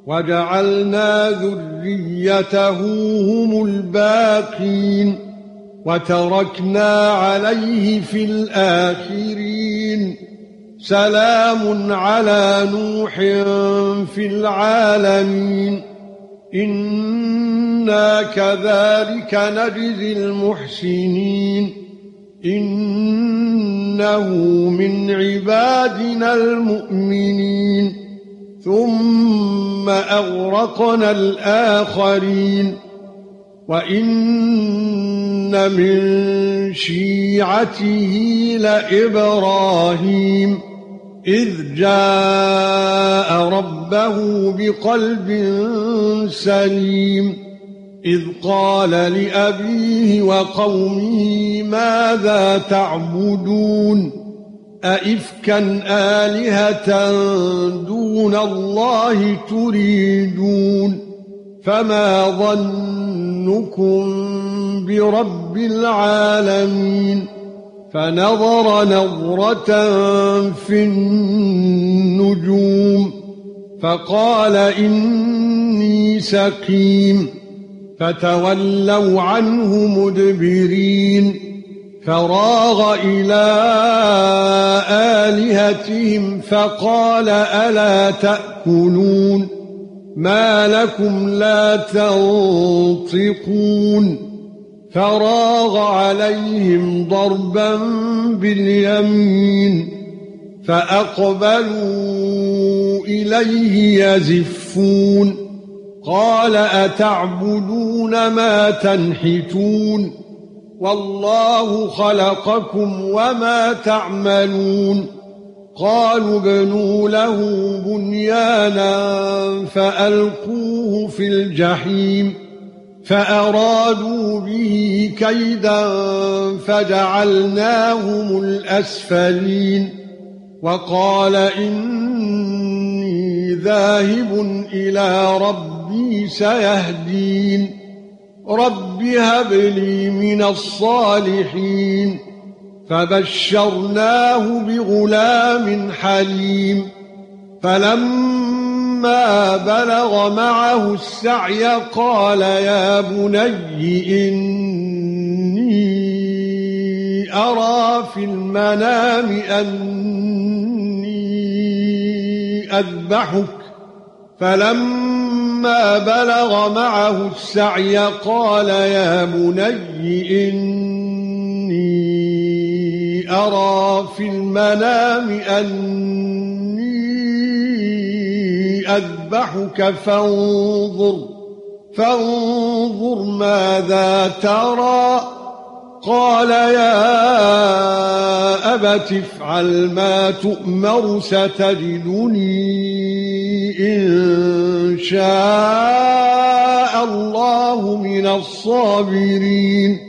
وجعلنا ذريته هم الباقين وتركنا عليه في الآخرين سلام على نوح في العالمين إنا كذلك نجزي المحسنين إنه من عبادنا المؤمنين ثم أغرقنا الآخرين وإن من شيعته لإبراهيم إذ جاء ربه بقلب سليم إذ قال لأبيه وقومه ماذا تعبدون أئفكا آلهة دون الله تريدون فما ظنكم برب العالمين فنظر نظرة في النجوم فقال إني سقيم فتولوا عنه مدبرين فراغ إلى آلهتهم فقال ألا تأكلون ما لكم لا تنطقون فراغ عليهم ضربا باليمين فأقبلوا إليه يزفون قال أتعبدون ما تنحتون والله خلقكم وما تعملون قالوا ابنوا له بنيانا فألقوه في الجحيم فأرادوا به كيدا فجعلناهم الأسفلين وقال إني ذاهب إلى ربي سيهدين رب هب لي من الصالحين فبشرناه بغلام حليم فلما بلغ معه السعي قال يا بني إني أرى في المنام أني أذبحك فلما بلغ معه السعي قال يا بني إني أرى في المنام أني أذبحك فانظر ماذا ترى قال يا أبت افعل ما تؤمر ستجدني إن شاء الله من الصابرين